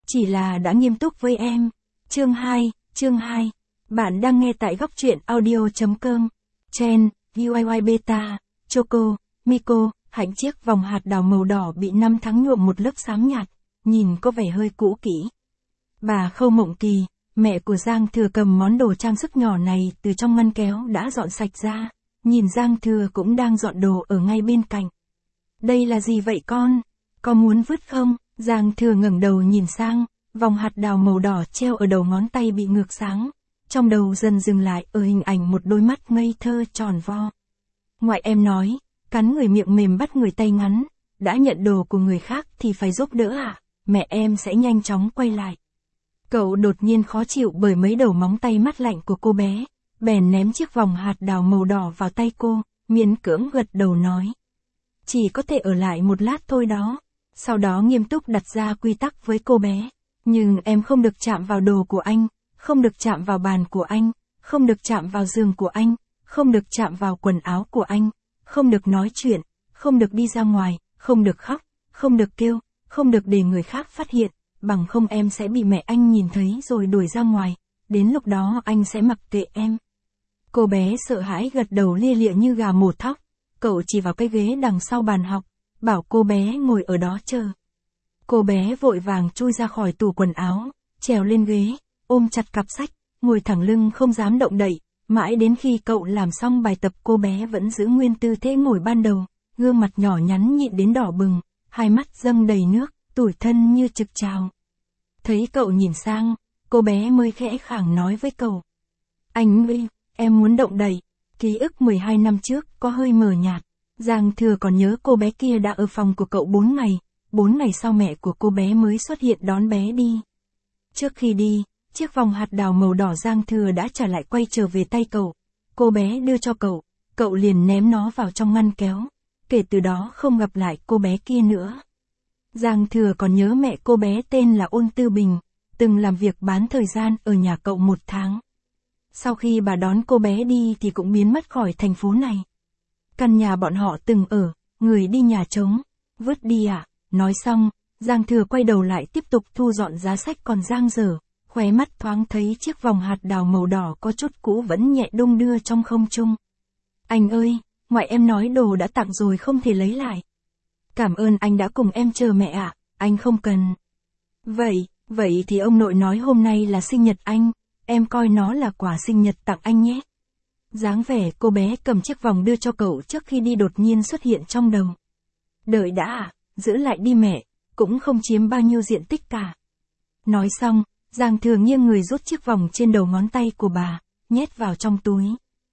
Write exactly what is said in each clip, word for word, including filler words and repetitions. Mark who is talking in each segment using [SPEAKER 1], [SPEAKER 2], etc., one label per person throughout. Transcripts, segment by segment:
[SPEAKER 1] chỉ là đã nghiêm túc với em. Chương hai, chương hai. Bạn đang nghe tại góc truyện audio.com. Chen, u i y Beta, Choco, Miko, hạnh chiếc vòng hạt đào màu đỏ bị năm tháng nhuộm một lớp xám nhạt, nhìn có vẻ hơi cũ kỹ. Bà Khâu Mộng Kỳ, mẹ của Giang Thừa cầm món đồ trang sức nhỏ này từ trong ngăn kéo đã dọn sạch ra, nhìn Giang Thừa cũng đang dọn đồ ở ngay bên cạnh. Đây là gì vậy con? Có muốn vứt không? Giang Thừa ngẩng đầu nhìn sang, vòng hạt đào màu đỏ treo ở đầu ngón tay bị ngược sáng. Trong đầu dần dừng lại ở hình ảnh một đôi mắt ngây thơ tròn vo. Ngoại em nói, cắn người miệng mềm bắt người tay ngắn, đã nhận đồ của người khác thì phải giúp đỡ à? Mẹ em sẽ nhanh chóng quay lại. Cậu đột nhiên khó chịu bởi mấy đầu móng tay mát lạnh của cô bé, bèn ném chiếc vòng hạt đào màu đỏ vào tay cô, miễn cưỡng gật đầu nói. Chỉ có thể ở lại một lát thôi đó. Sau đó nghiêm túc đặt ra quy tắc với cô bé. Nhưng em không được chạm vào đồ của anh, không được chạm vào bàn của anh, không được chạm vào giường của anh, không được chạm vào quần áo của anh, không được nói chuyện, không được đi ra ngoài, không được khóc, không được kêu, không được để người khác phát hiện, bằng không em sẽ bị mẹ anh nhìn thấy rồi đuổi ra ngoài, đến lúc đó anh sẽ mặc kệ em. Cô bé sợ hãi gật đầu lia lịa như gà mổ thóc, cậu chỉ vào cái ghế đằng sau bàn học, bảo cô bé ngồi ở đó chờ. Cô bé vội vàng chui ra khỏi tủ quần áo, trèo lên ghế, ôm chặt cặp sách, ngồi thẳng lưng không dám động đậy, mãi đến khi cậu làm xong bài tập cô bé vẫn giữ nguyên tư thế ngồi ban đầu, gương mặt nhỏ nhắn nhịn đến đỏ bừng, hai mắt dâng đầy nước, tủi thân như trực trào. Thấy cậu nhìn sang, cô bé mới khẽ khàng nói với cậu. Anh ơi, em muốn động đậy. Ký ức mười hai năm trước có hơi mờ nhạt. Giang Thừa còn nhớ cô bé kia đã ở phòng của cậu bốn ngày, bốn ngày sau mẹ của cô bé mới xuất hiện đón bé đi. Trước khi đi, chiếc vòng hạt đào màu đỏ Giang Thừa đã trả lại quay trở về tay cậu. Cô bé đưa cho cậu, cậu liền ném nó vào trong ngăn kéo. Kể từ đó không gặp lại cô bé kia nữa. Giang Thừa còn nhớ mẹ cô bé tên là Ôn Tư Bình, từng làm việc bán thời gian ở nhà cậu một tháng. Sau khi bà đón cô bé đi thì cũng biến mất khỏi thành phố này. Căn nhà bọn họ từng ở, người đi nhà trống, vứt đi à? Nói xong, Giang Thừa quay đầu lại tiếp tục thu dọn giá sách còn dang dở, khóe mắt thoáng thấy chiếc vòng hạt đào màu đỏ có chút cũ vẫn nhẹ đung đưa trong không trung. Anh ơi, ngoại em nói đồ đã tặng rồi không thể lấy lại. Cảm ơn anh đã cùng em chờ mẹ ạ, anh không cần. Vậy, vậy thì ông nội nói hôm nay là sinh nhật anh, em coi nó là quà sinh nhật tặng anh nhé. Dáng vẻ cô bé cầm chiếc vòng đưa cho cậu trước khi đi đột nhiên xuất hiện trong đầu. Đợi đã à, giữ lại đi mẹ, cũng không chiếm bao nhiêu diện tích cả. Nói xong, Giang Thừa nghiêng người rút chiếc vòng trên đầu ngón tay của bà, nhét vào trong túi.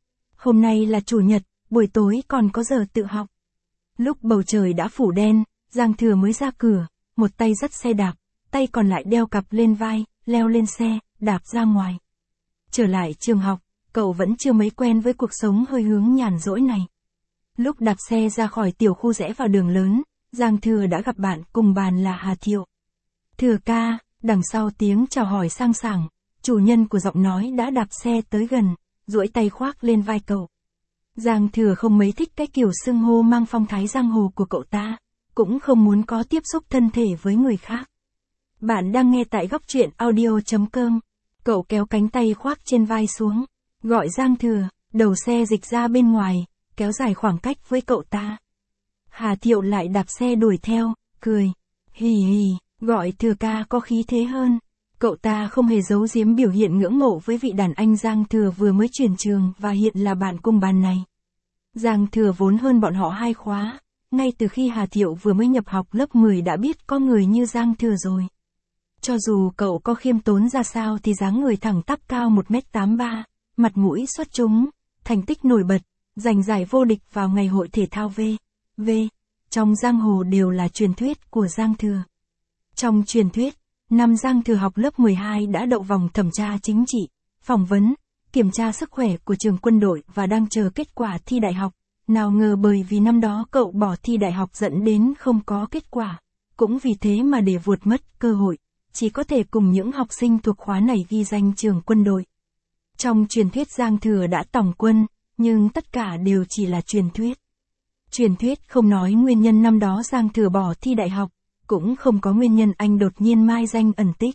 [SPEAKER 1] Hôm nay là chủ nhật, buổi tối còn có giờ tự học. Lúc bầu trời đã phủ đen, Giang Thừa mới ra cửa, một tay dắt xe đạp, tay còn lại đeo cặp lên vai, leo lên xe, đạp ra ngoài. Trở lại trường học, cậu vẫn chưa mấy quen với cuộc sống hơi hướng nhàn rỗi này. Lúc đạp xe ra khỏi tiểu khu rẽ vào đường lớn, Giang Thừa đã gặp bạn cùng bàn là Hà Thiệu. Thừa ca, đằng sau tiếng chào hỏi sang sảng, chủ nhân của giọng nói đã đạp xe tới gần, duỗi tay khoác lên vai cậu. Giang Thừa không mấy thích cái kiểu xưng hô mang phong thái giang hồ của cậu ta, cũng không muốn có tiếp xúc thân thể với người khác. Bạn đang nghe tại góc truyện audio.com. Cậu kéo cánh tay khoác trên vai xuống, gọi Giang Thừa, đầu xe dịch ra bên ngoài, kéo dài khoảng cách với cậu ta. Hà Thiệu lại đạp xe đuổi theo, cười. Hì hì, gọi Thừa ca có khí thế hơn. Cậu ta không hề giấu giếm biểu hiện ngưỡng mộ với vị đàn anh Giang Thừa vừa mới chuyển trường và hiện là bạn cùng bàn này. Giang Thừa vốn hơn bọn họ hai khóa, ngay từ khi Hà Thiệu vừa mới nhập học lớp mười đã biết có người như Giang Thừa rồi. Cho dù cậu có khiêm tốn ra sao thì dáng người thẳng tắp cao một mét tám mươi ba, mặt mũi xuất chúng, thành tích nổi bật, giành giải vô địch vào ngày hội thể thao V, V, trong giang hồ đều là truyền thuyết của Giang Thừa. Trong truyền thuyết, năm Giang Thừa học lớp mười hai đã đậu vòng thẩm tra chính trị, phỏng vấn, kiểm tra sức khỏe của trường quân đội và đang chờ kết quả thi đại học. Nào ngờ bởi vì năm đó cậu bỏ thi đại học dẫn đến không có kết quả, cũng vì thế mà để vuột mất cơ hội, chỉ có thể cùng những học sinh thuộc khóa này ghi danh trường quân đội. Trong truyền thuyết Giang Thừa đã tòng quân, nhưng tất cả đều chỉ là truyền thuyết. Truyền thuyết không nói nguyên nhân năm đó Giang Thừa bỏ thi đại học, cũng không có nguyên nhân anh đột nhiên mai danh ẩn tích.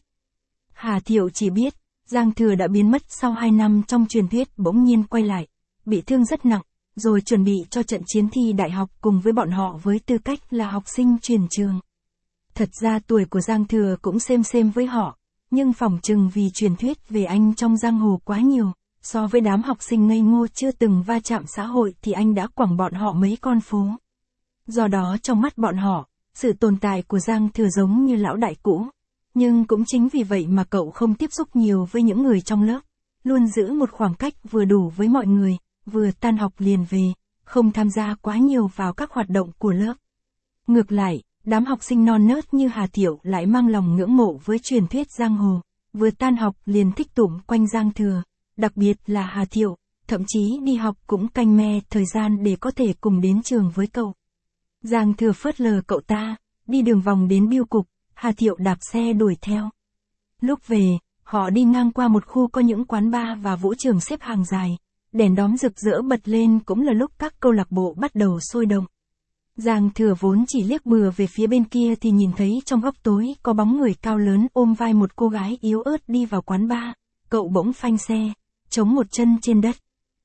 [SPEAKER 1] Hà Thiệu chỉ biết, Giang Thừa đã biến mất sau hai năm trong truyền thuyết bỗng nhiên quay lại, bị thương rất nặng, rồi chuẩn bị cho trận chiến thi đại học cùng với bọn họ với tư cách là học sinh truyền trường. Thật ra tuổi của Giang Thừa cũng xem xem với họ, nhưng phỏng chừng vì truyền thuyết về anh trong giang hồ quá nhiều, so với đám học sinh ngây ngô chưa từng va chạm xã hội thì anh đã quẳng bọn họ mấy con phố. Do đó trong mắt bọn họ, sự tồn tại của Giang Thừa giống như lão đại cũ. Nhưng cũng chính vì vậy mà cậu không tiếp xúc nhiều với những người trong lớp, luôn giữ một khoảng cách vừa đủ với mọi người, vừa tan học liền về, không tham gia quá nhiều vào các hoạt động của lớp. Ngược lại, đám học sinh non nớt như Hà Thiệu lại mang lòng ngưỡng mộ với truyền thuyết giang hồ, vừa tan học liền thích tụm quanh Giang Thừa, đặc biệt là Hà Thiệu, thậm chí đi học cũng canh me thời gian để có thể cùng đến trường với cậu. Giang Thừa phớt lờ cậu ta, đi đường vòng đến bưu cục, Hà Thiệu đạp xe đuổi theo. Lúc về, họ đi ngang qua một khu có những quán bar và vũ trường xếp hàng dài, đèn đóm rực rỡ bật lên cũng là lúc các câu lạc bộ bắt đầu sôi động. Giang Thừa vốn chỉ liếc bừa về phía bên kia thì nhìn thấy trong góc tối có bóng người cao lớn ôm vai một cô gái yếu ớt đi vào quán bar, cậu bỗng phanh xe, chống một chân trên đất.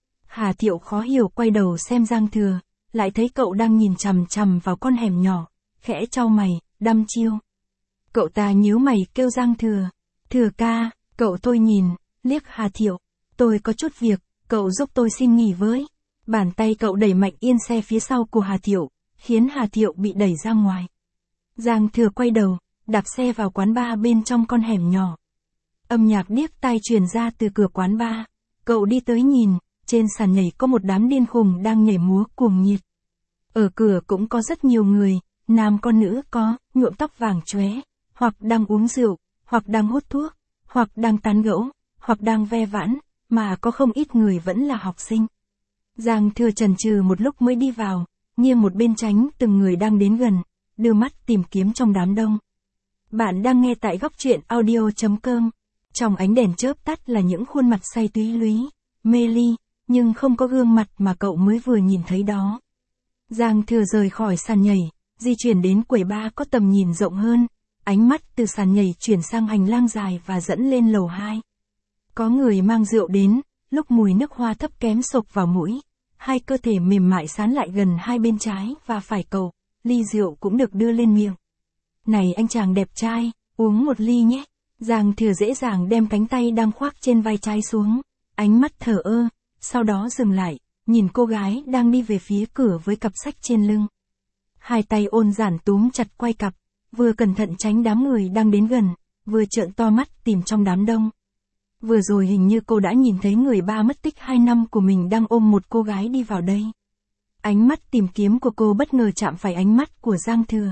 [SPEAKER 1] Hà Thiệu khó hiểu quay đầu xem Giang Thừa, lại thấy cậu đang nhìn chằm chằm vào con hẻm nhỏ, khẽ chau mày, đăm chiêu. Cậu ta nhíu mày kêu Giang Thừa, Thừa ca, cậu tôi nhìn, liếc Hà Thiệu, tôi có chút việc, cậu giúp tôi xin nghỉ với. Bàn tay cậu đẩy mạnh yên xe phía sau của Hà Thiệu, khiến Hà Thiệu bị đẩy ra ngoài. Giang Thừa quay đầu, đạp xe vào quán bar bên trong con hẻm nhỏ. Âm nhạc điếc tai truyền ra từ cửa quán bar, cậu đi tới nhìn, trên sàn nhảy có một đám điên khùng đang nhảy múa cuồng nhiệt. Ở cửa cũng có rất nhiều người, nam con nữ có, nhuộm tóc vàng chóe, hoặc đang uống rượu, hoặc đang hút thuốc, hoặc đang tán gẫu, hoặc đang ve vãn, mà có không ít người vẫn là học sinh. Giang Thừa chần chừ một lúc mới đi vào, nghiêng một bên tránh từng người đang đến gần, đưa mắt tìm kiếm trong đám đông. Bạn đang nghe tại góc truyện audio chấm com. Trong ánh đèn chớp tắt là những khuôn mặt say túy lúy, mê ly, nhưng không có gương mặt mà cậu mới vừa nhìn thấy đó. Giang Thừa rời khỏi sàn nhảy, di chuyển đến quầy bar có tầm nhìn rộng hơn, ánh mắt từ sàn nhảy chuyển sang hành lang dài và dẫn lên lầu hai. Có người mang rượu đến, lúc mùi nước hoa thấp kém xộc vào mũi, hai cơ thể mềm mại sán lại gần hai bên trái và phải cậu, ly rượu cũng được đưa lên miệng. Này anh chàng đẹp trai, uống một ly nhé. Giang Thừa dễ dàng đem cánh tay đang khoác trên vai trái xuống, ánh mắt thờ ơ, sau đó dừng lại, nhìn cô gái đang đi về phía cửa với cặp sách trên lưng. Hai tay ôn giản túm chặt quai cặp, vừa cẩn thận tránh đám người đang đến gần, vừa trợn to mắt tìm trong đám đông. Vừa rồi hình như cô đã nhìn thấy người ba mất tích hai năm của mình đang ôm một cô gái đi vào đây. Ánh mắt tìm kiếm của cô bất ngờ chạm phải ánh mắt của Giang Thừa.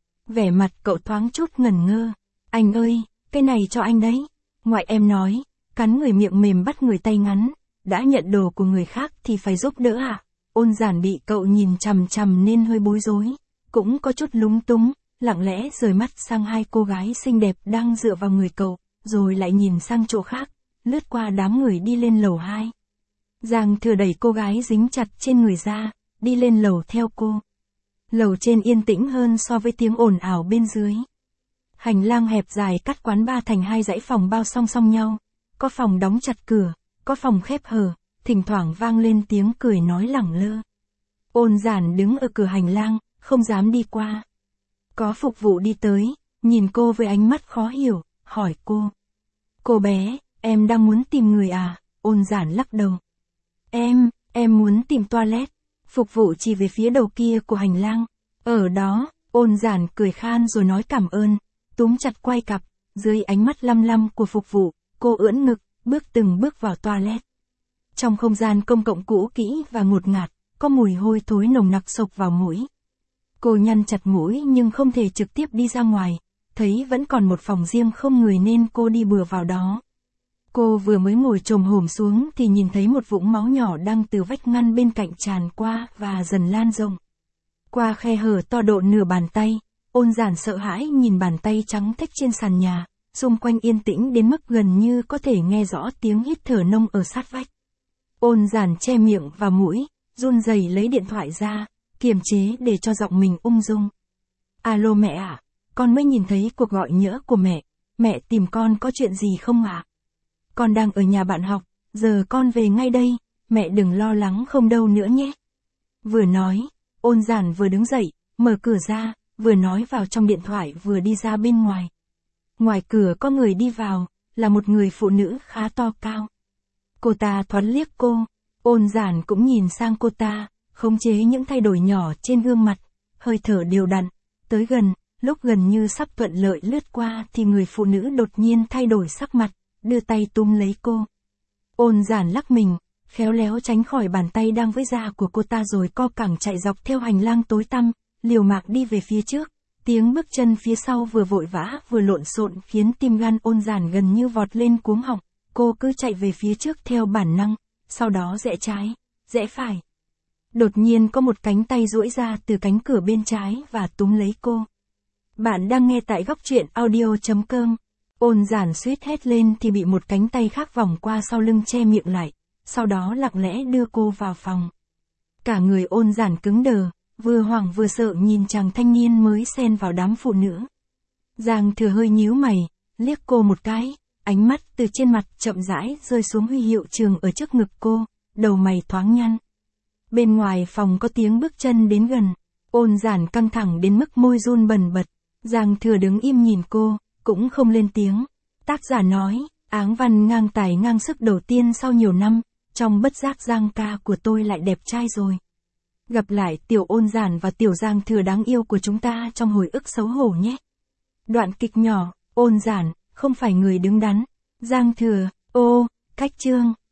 [SPEAKER 1] Vẻ mặt cậu thoáng chút ngẩn ngơ. Anh ơi, cái này cho anh đấy. Ngoại em nói, cắn người miệng mềm bắt người tay ngắn, đã nhận đồ của người khác thì phải giúp đỡ à? Ôn giản bị cậu nhìn chằm chằm nên hơi bối rối, cũng có chút lúng túng, lặng lẽ rời mắt sang hai cô gái xinh đẹp đang dựa vào người cậu, rồi lại nhìn sang chỗ khác, lướt qua đám người đi lên lầu hai. Giang Thừa đẩy cô gái dính chặt trên người ra, đi lên lầu theo cô. Lầu trên yên tĩnh hơn so với tiếng ồn ào bên dưới. Hành lang hẹp dài cắt quán bar thành hai dãy phòng bao song song nhau, có phòng đóng chặt cửa, có phòng khép hờ, thỉnh thoảng vang lên tiếng cười nói lẳng lơ. Ôn giản đứng ở cửa hành lang, không dám đi qua. Có phục vụ đi tới, nhìn cô với ánh mắt khó hiểu, hỏi cô. Cô bé, em đang muốn tìm người à? Ôn giản lắc đầu. Em, em muốn tìm toilet. Phục vụ chỉ về phía đầu kia của hành lang. Ở đó, ôn giản cười khan rồi nói cảm ơn, túm chặt quai cặp, dưới ánh mắt lăm lăm của phục vụ, cô ưỡn ngực, bước từng bước vào toilet. Trong không gian công cộng cũ kỹ và ngột ngạt, có mùi hôi thối nồng nặc xộc vào mũi. Cô nhăn chặt mũi nhưng không thể trực tiếp đi ra ngoài, thấy vẫn còn một phòng riêng không người nên cô đi bừa vào đó. Cô vừa mới ngồi chồm hổm xuống thì nhìn thấy một vũng máu nhỏ đang từ vách ngăn bên cạnh tràn qua và dần lan rộng. Qua khe hở to độ nửa bàn tay, ôn giản sợ hãi nhìn bàn tay trắng thếch trên sàn nhà, xung quanh yên tĩnh đến mức gần như có thể nghe rõ tiếng hít thở nông ở sát vách. Ôn giản che miệng và mũi, run rẩy lấy điện thoại ra, kiềm chế để cho giọng mình ung dung. Alo mẹ ạ, con mới nhìn thấy cuộc gọi nhỡ của mẹ. Mẹ tìm con có chuyện gì không ạ? Con đang ở nhà bạn học, giờ con về ngay đây, mẹ đừng lo lắng không đâu nữa nhé. Vừa nói, Ôn Giản vừa đứng dậy, mở cửa ra, vừa nói vào trong điện thoại vừa đi ra bên ngoài. Ngoài cửa có người đi vào, là một người phụ nữ khá to cao. Cô ta thoáng liếc cô, Ôn Giản cũng nhìn sang cô ta, khống chế những thay đổi nhỏ trên gương mặt, hơi thở đều đặn, tới gần, lúc gần như sắp thuận lợi lướt qua thì người phụ nữ đột nhiên thay đổi sắc mặt, đưa tay túm lấy cô. Ôn Giản lắc mình, khéo léo tránh khỏi bàn tay đang với da của cô ta rồi co cẳng chạy dọc theo hành lang tối tăm, liều mạng đi về phía trước. Tiếng bước chân phía sau vừa vội vã vừa lộn xộn khiến tim gan Ôn Giản gần như vọt lên cuống họng. Cô cứ chạy về phía trước theo bản năng, sau đó rẽ trái, rẽ phải. Đột nhiên có một cánh tay duỗi ra từ cánh cửa bên trái và túm lấy cô. Bạn đang nghe tại góc truyện audio chấm com. Ôn Giản suýt hét lên thì bị một cánh tay khác vòng qua sau lưng che miệng lại, sau đó lặng lẽ đưa cô vào phòng. Cả người Ôn Giản cứng đờ, vừa hoảng vừa sợ nhìn chàng thanh niên mới xen vào đám phụ nữ. Giang Thừa hơi nhíu mày, liếc cô một cái, ánh mắt từ trên mặt chậm rãi rơi xuống huy hiệu trường ở trước ngực cô, đầu mày thoáng nhăn. Bên ngoài phòng có tiếng bước chân đến gần, Ôn Giản căng thẳng đến mức môi run bần bật. Giang Thừa đứng im nhìn cô, cũng không lên tiếng. Tác giả nói, áng văn ngang tài ngang sức đầu tiên sau nhiều năm, trong bất giác Giang ca của tôi lại đẹp trai rồi. Gặp lại tiểu Ôn Giản và tiểu Giang Thừa đáng yêu của chúng ta trong hồi ức xấu hổ nhé. Đoạn kịch nhỏ, Ôn Giản, không phải người đứng đắn. Giang Thừa, ô, cách chương.